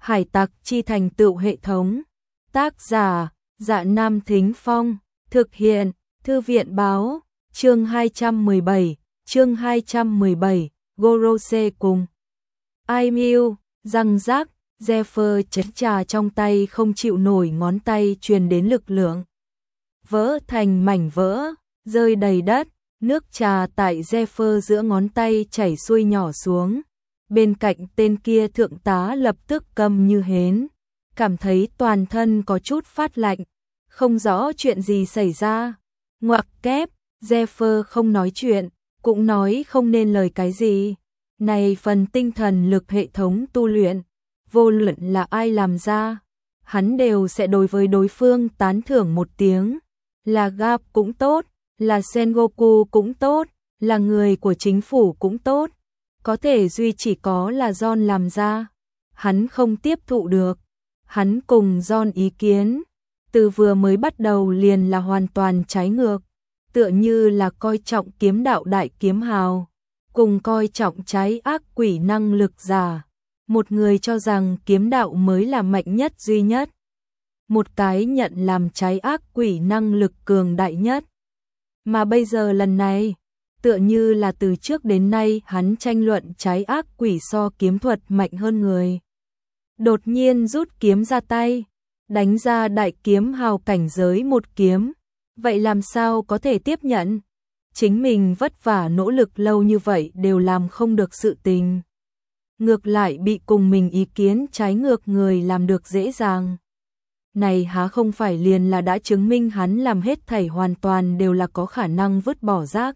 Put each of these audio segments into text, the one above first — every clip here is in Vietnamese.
Hải tặc chi thành tựu hệ thống. Tác giả, Dạ Nam Thính Phong. Thực hiện, Thư viện báo. Chương 217, Gorose cùng Aimew, răng rác, Zephyr chén trà trong tay không chịu nổi, ngón tay truyền đến lực lượng. Vỡ thành mảnh vỡ, rơi đầy đất, nước trà tại Zephyr giữa ngón tay chảy xuôi nhỏ xuống. Bên cạnh tên kia thượng tá lập tức câm như hến, cảm thấy toàn thân có chút phát lạnh, không rõ chuyện gì xảy ra. Ngoặc kép, Zephyr không nói chuyện, cũng nói không nên lời cái gì. Này phần tinh thần lực hệ thống tu luyện, vô luận là ai làm ra, hắn đều sẽ đối với đối phương tán thưởng một tiếng. Là Gap cũng tốt, là Sengoku cũng tốt, là người của chính phủ cũng tốt. Có thể duy chỉ có là John làm ra, hắn không tiếp thụ được. Hắn cùng John ý kiến, từ vừa mới bắt đầu liền là hoàn toàn trái ngược. Tựa như là coi trọng kiếm đạo đại kiếm hào, cùng coi trọng trái ác quỷ năng lực giả. Một người cho rằng kiếm đạo mới là mạnh nhất duy nhất, một cái nhận làm trái ác quỷ năng lực cường đại nhất. Mà bây giờ lần này, tựa như là từ trước đến nay hắn tranh luận trái ác quỷ so kiếm thuật mạnh hơn người. Đột nhiên rút kiếm ra tay, đánh ra đại kiếm hào cảnh giới một kiếm. Vậy làm sao có thể tiếp nhận? Chính mình vất vả nỗ lực lâu như vậy đều làm không được sự tình. Ngược lại bị cùng mình ý kiến trái ngược người làm được dễ dàng. Này há không phải liền là đã chứng minh hắn làm hết thảy hoàn toàn đều là có khả năng vứt bỏ rác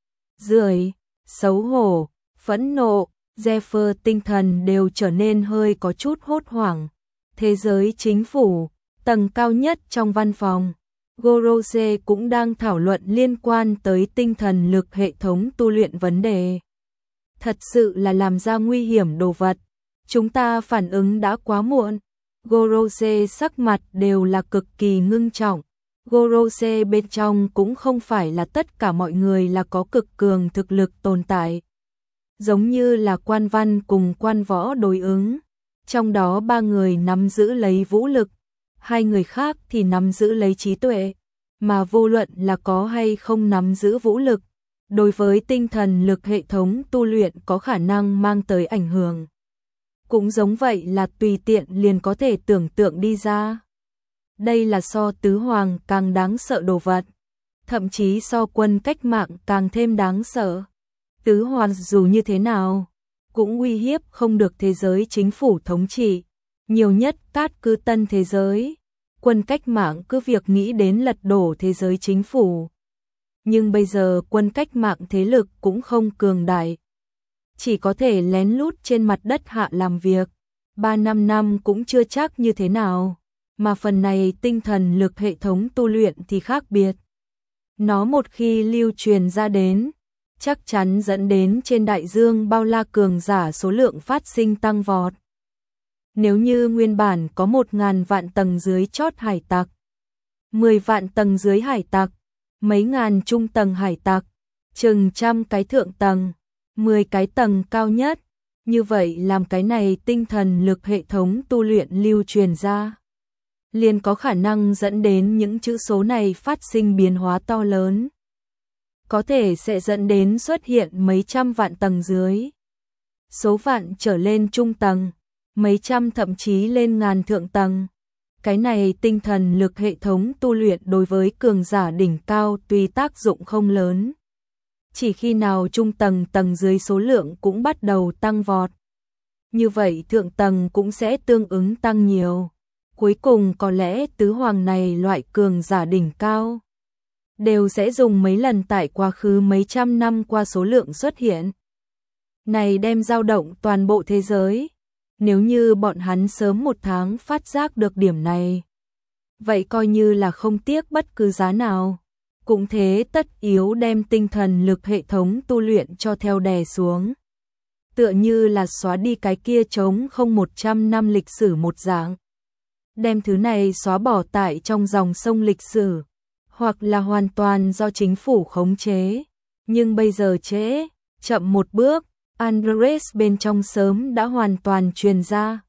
rưởi. Xấu hổ, phẫn nộ, Zephyr tinh thần đều trở nên hơi có chút hốt hoảng. Thế giới chính phủ, tầng cao nhất trong văn phòng, Gorose cũng đang thảo luận liên quan tới tinh thần lực hệ thống tu luyện vấn đề. Thật sự là làm ra nguy hiểm đồ vật. Chúng ta phản ứng đã quá muộn. Gorose sắc mặt đều là cực kỳ ngưng trọng. Gorose bên trong cũng không phải là tất cả mọi người là có cực cường thực lực tồn tại. Giống như là quan văn cùng quan võ đối ứng. Trong đó 3 người nắm giữ lấy vũ lực, 2 người khác thì nắm giữ lấy trí tuệ. Mà vô luận là có hay không nắm giữ vũ lực, đối với tinh thần lực hệ thống tu luyện có khả năng mang tới ảnh hưởng. Cũng giống vậy là tùy tiện liền có thể tưởng tượng đi ra. Đây là so tứ hoàng càng đáng sợ đồ vật, thậm chí so quân cách mạng càng thêm đáng sợ. Tứ hoàng dù như thế nào, cũng uy hiếp không được thế giới chính phủ thống trị, nhiều nhất cát cứ tân thế giới. Quân cách mạng cứ việc nghĩ đến lật đổ thế giới chính phủ. Nhưng bây giờ quân cách mạng thế lực cũng không cường đại, chỉ có thể lén lút trên mặt đất hạ làm việc. 3-5 năm cũng chưa chắc như thế nào. Mà phần này tinh thần lực hệ thống tu luyện thì khác biệt. Nó một khi lưu truyền ra đến, chắc chắn dẫn đến trên đại dương bao la cường giả số lượng phát sinh tăng vọt. Nếu như nguyên bản có 1.000 vạn tầng dưới chót hải tặc, 10 vạn tầng dưới hải tặc, mấy ngàn trung tầng hải tặc, chừng 100 cái thượng tầng, 10 cái tầng cao nhất, như vậy làm cái này tinh thần lực hệ thống tu luyện lưu truyền ra, liền có khả năng dẫn đến những chữ số này phát sinh biến hóa to lớn. Có thể sẽ dẫn đến xuất hiện mấy trăm vạn tầng dưới, số vạn trở lên trung tầng, mấy trăm thậm chí lên ngàn thượng tầng. Cái này tinh thần lực hệ thống tu luyện đối với cường giả đỉnh cao tuy tác dụng không lớn. Chỉ khi nào trung tầng tầng dưới số lượng cũng bắt đầu tăng vọt, như vậy thượng tầng cũng sẽ tương ứng tăng nhiều. Cuối cùng có lẽ tứ hoàng này loại cường giả đỉnh cao đều sẽ dùng mấy lần tại quá khứ mấy trăm năm qua số lượng xuất hiện này đem dao động toàn bộ thế giới. Nếu như bọn hắn sớm 1 tháng phát giác được điểm này, vậy coi như là không tiếc bất cứ giá nào, cũng thế tất yếu đem tinh thần lực hệ thống tu luyện cho theo đè xuống. Tựa như là xóa đi cái kia trống không 100 năm lịch sử một dạng. Đem thứ này xóa bỏ tại trong dòng sông lịch sử, hoặc là hoàn toàn do chính phủ khống chế. Nhưng bây giờ trễ, chậm một bước. Andres bên trong sớm đã hoàn toàn truyền ra.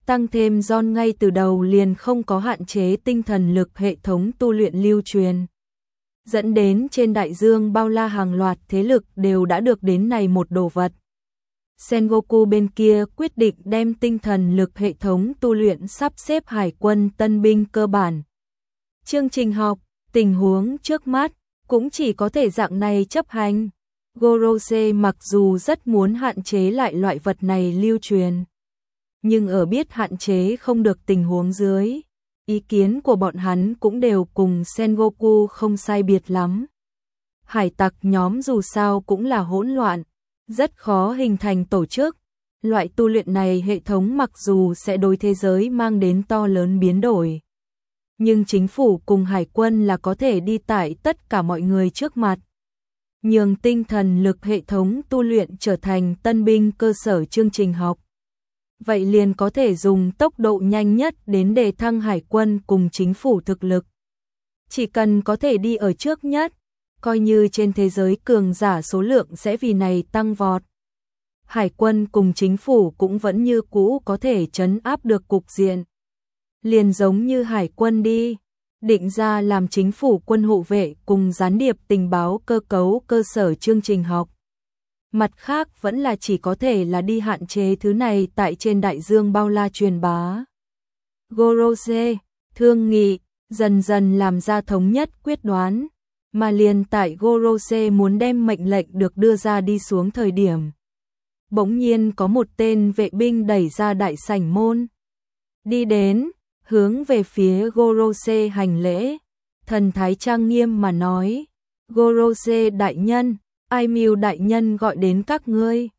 Tăng thêm John ngay từ đầu liền không có hạn chế tinh thần lực hệ thống tu luyện lưu truyền, dẫn đến trên đại dương bao la hàng loạt thế lực đều đã được đến này một đồ vật. Sengoku bên kia quyết định đem tinh thần lực hệ thống tu luyện sắp xếp hải quân tân binh cơ bản. Chương trình học, tình huống trước mắt, cũng chỉ có thể dạng này chấp hành. Gorose mặc dù rất muốn hạn chế lại loại vật này lưu truyền, nhưng ở biết hạn chế không được tình huống dưới, ý kiến của bọn hắn cũng đều cùng Sengoku không sai biệt lắm. Hải tặc nhóm dù sao cũng là hỗn loạn, rất khó hình thành tổ chức. Loại tu luyện này hệ thống mặc dù sẽ đối thế giới mang đến to lớn biến đổi, nhưng chính phủ cùng hải quân là có thể đi tại tất cả mọi người trước mặt, nhường tinh thần lực hệ thống tu luyện trở thành tân binh cơ sở chương trình học. Vậy liền có thể dùng tốc độ nhanh nhất đến đề thăng hải quân cùng chính phủ thực lực. Chỉ cần có thể đi ở trước nhất, coi như trên thế giới cường giả số lượng sẽ vì này tăng vọt. Hải quân cùng chính phủ cũng vẫn như cũ có thể trấn áp được cục diện. Liền giống như hải quân đi, định ra làm chính phủ quân hộ vệ cùng gián điệp tình báo cơ cấu cơ sở chương trình học. Mặt khác vẫn là chỉ có thể là đi hạn chế thứ này tại trên đại dương bao la truyền bá. Gorose, thương nghị, dần dần làm ra thống nhất quyết đoán, mà liền tại Gorose muốn đem mệnh lệnh được đưa ra đi xuống thời điểm. Bỗng nhiên có một tên vệ binh đẩy ra đại sảnh môn. Đi đến, hướng về phía Gorose hành lễ, thần thái trang nghiêm mà nói, Gorose đại nhân, Aimil đại nhân gọi đến các ngươi.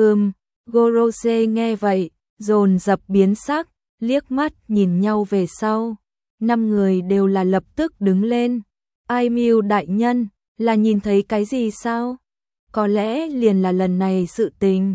Gorose nghe vậy, dồn dập biến sắc, liếc mắt nhìn nhau về sau. 5 người đều là lập tức đứng lên. Aimil đại nhân, là nhìn thấy cái gì sao? Có lẽ liền là lần này sự tình.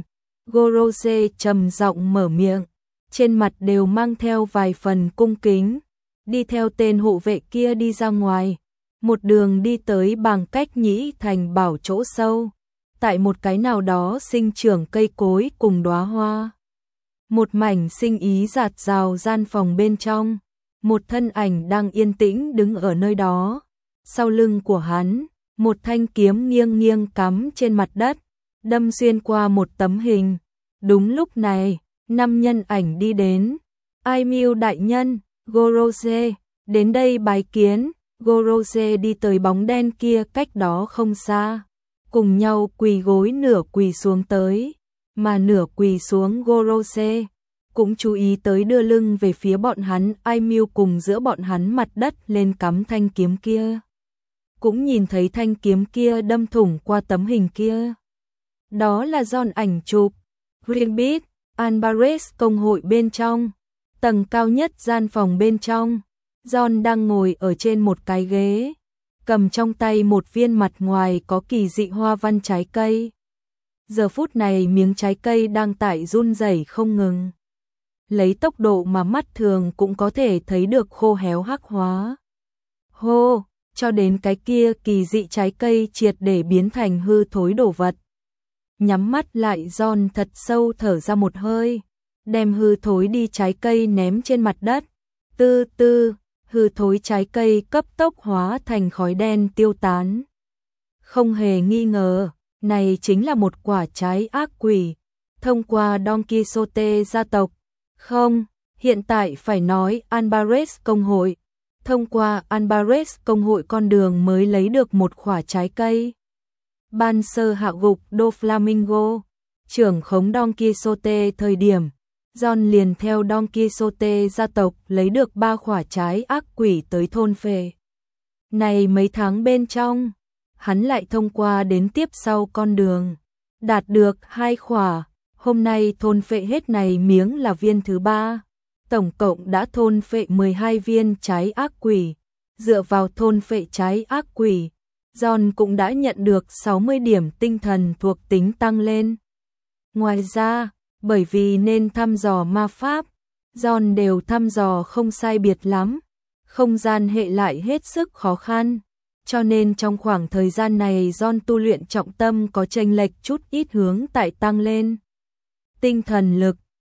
Gorose trầm giọng mở miệng, trên mặt đều mang theo vài phần cung kính, đi theo tên hộ vệ kia đi ra ngoài. Một đường đi tới bằng cách nhĩ thành bảo chỗ sâu, tại một cái nào đó sinh trưởng cây cối cùng đóa hoa. Một mảnh sinh ý rạt rào gian phòng bên trong, một thân ảnh đang yên tĩnh đứng ở nơi đó. Sau lưng của hắn, một thanh kiếm nghiêng nghiêng cắm trên mặt đất, đâm xuyên qua một tấm hình. Đúng lúc này, 5 nhân ảnh đi đến. Aimil đại nhân, Gorose, đến đây bái kiến. Gorose đi tới bóng đen kia cách đó không xa, cùng nhau quỳ gối nửa quỳ xuống tới, mà nửa quỳ xuống Gorose cũng chú ý tới đưa lưng về phía bọn hắn. Aimil cùng giữa bọn hắn mặt đất lên cắm thanh kiếm kia, cũng nhìn thấy thanh kiếm kia đâm thủng qua tấm hình kia. Đó là John ảnh chụp. Greenpeace, Alvarez công hội bên trong, tầng cao nhất gian phòng bên trong. John đang ngồi ở trên một cái ghế, cầm trong tay một viên mặt ngoài có kỳ dị hoa văn trái cây. Giờ phút này miếng trái cây đang tại run rẩy không ngừng, lấy tốc độ mà mắt thường cũng có thể thấy được khô héo hắc hóa. Hô, cho đến cái kia kỳ dị trái cây triệt để biến thành hư thối đồ vật. Nhắm mắt lại, John thật sâu thở ra một hơi, đem hư thối đi trái cây ném trên mặt đất. Tư tư, hư thối trái cây cấp tốc hóa thành khói đen tiêu tán. Không hề nghi ngờ, này chính là một quả trái ác quỷ, thông qua Don Quixote gia tộc. Không, hiện tại phải nói Alvarez công hội, thông qua Alvarez công hội con đường mới lấy được một quả trái cây. Ban sơ hạ gục Do Flamingo, trưởng khống Don Quixote thời điểm, John liền theo Don Quixote gia tộc lấy được 3 quả trái ác quỷ tới thôn phệ. Này mấy tháng bên trong, hắn lại thông qua đến tiếp sau con đường, đạt được 2 quả, hôm nay thôn phệ hết này miếng là viên thứ 3. Tổng cộng đã thôn phệ 12 viên trái ác quỷ. Dựa vào thôn phệ trái ác quỷ, John cũng đã nhận được 60 điểm tinh thần thuộc tính tăng lên. Ngoài ra, bởi vì nên thăm dò ma pháp, John đều thăm dò không sai biệt lắm, không gian hệ lại hết sức khó khăn, cho nên trong khoảng thời gian này John tu luyện trọng tâm có chênh lệch chút ít hướng tại tăng lên. Tinh thần lực,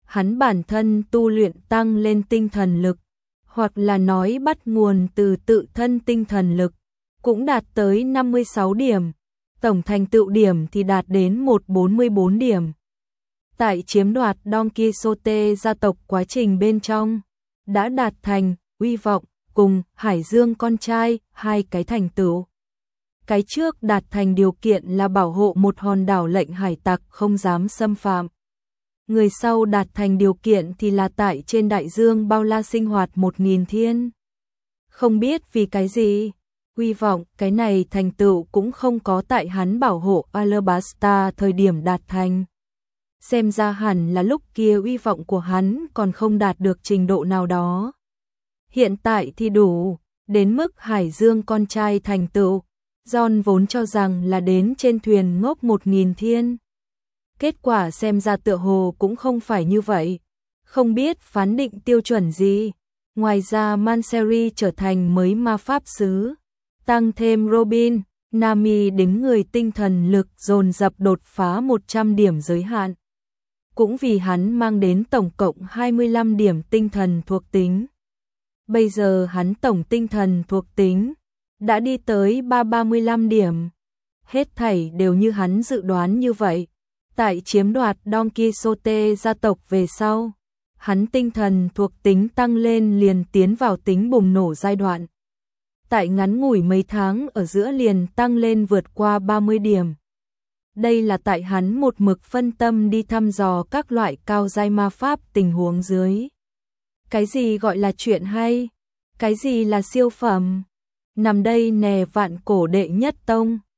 hắn bản thân tu luyện tăng lên tinh thần lực, hoặc là nói bắt nguồn từ tự thân tinh thần lực, cũng đạt tới 56 điểm, tổng thành tựu điểm thì đạt đến 144 điểm. Tại chiếm đoạt Don Quixote gia tộc quá trình bên trong, đã đạt thành uy vọng cùng Hải Dương con trai hai cái thành tựu. Cái trước đạt thành điều kiện là bảo hộ một hòn đảo lệnh hải tặc không dám xâm phạm. Người sau đạt thành điều kiện thì là tại trên đại dương bao la sinh hoạt 1000 thiên. Không biết vì cái gì, uy vọng cái này thành tựu cũng không có tại hắn bảo hộ Alabasta thời điểm đạt thành. Xem ra hẳn là lúc kia uy vọng của hắn còn không đạt được trình độ nào đó. Hiện tại thì đủ, đến mức Hải Dương con trai thành tựu, John vốn cho rằng là đến trên thuyền ngốc 1000 thiên. Kết quả xem ra tựa hồ cũng không phải như vậy, không biết phán định tiêu chuẩn gì. Ngoài ra Manseri trở thành mới ma pháp sứ, tăng thêm Robin, Nami đến người tinh thần lực dồn dập đột phá 100 điểm giới hạn. Cũng vì hắn mang đến tổng cộng 25 điểm tinh thần thuộc tính. Bây giờ hắn tổng tinh thần thuộc tính đã đi tới 335 điểm. Hết thảy đều như hắn dự đoán như vậy. Tại chiếm đoạt Don Quixote gia tộc về sau, hắn tinh thần thuộc tính tăng lên liền tiến vào tính bùng nổ giai đoạn. Tại ngắn ngủi mấy tháng ở giữa liền tăng lên vượt qua 30 điểm. Đây là tại hắn một mực phân tâm đi thăm dò các loại cao giai ma pháp tình huống dưới. Cái gì gọi là chuyện hay? Cái gì là siêu phẩm? Nằm đây nè vạn cổ đệ nhất tông.